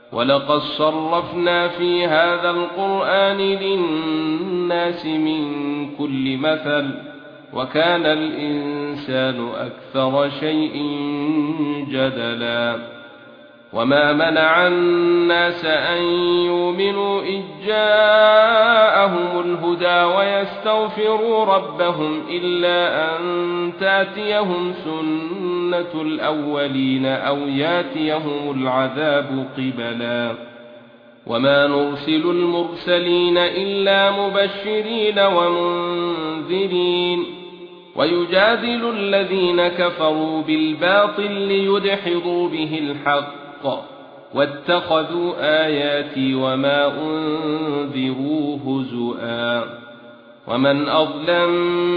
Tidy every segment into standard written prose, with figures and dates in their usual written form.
ولقد صرفنا في هذا القرآن للناس من كل مثل وكان الإنسان أكثر شيء جدلا وما منع الناس أن يؤمنوا إذ جاءهم الهدى ويستغفروا ربهم إلا أن تأتيهم سنة الأولين أو يأتيهم العذاب قبلا وما نرسل المرسلين إلا مبشرين ومنذرين ويجادل الذين كفروا بالباطل ليدحضوا به الحق واتخذوا آياتي وما أنذروا هزؤا ومن أظلم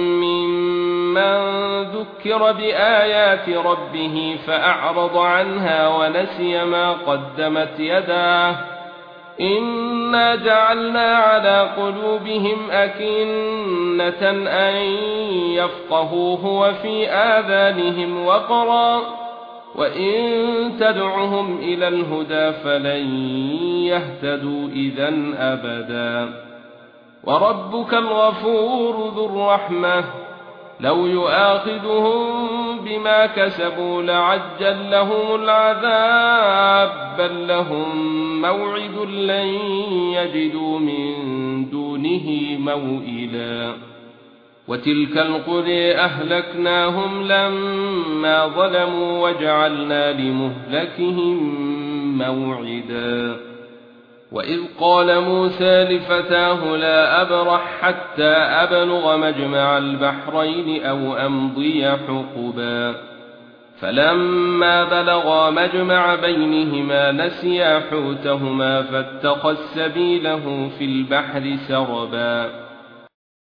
ممن ذكر بآيات ربه فأعرض عنها ونسي ما قدمت يداه إنا جعلنا على قلوبهم أكنة أن يفقهوه وفي آذانهم وقرا وإن تدعهم إلى الهدى فلن يهتدوا إذا أبدا وربك الغفور ذو الرحمة لو يؤاخذهم بما كسبوا لعجل لهم العذاب بل لهم موعد لن يجدوا من دونه موئلا وتلك القرى أهلكناهم لما ظلموا وجعلنا لمهلكهم موعدا وإذ قال موسى لفتاه لا أبرح حتى أبلغ مجمع البحرين أو أمضي حقبا فلما بلغا مجمع بينهما نسيا حوتهما فاتخذ سبيله في البحر سربا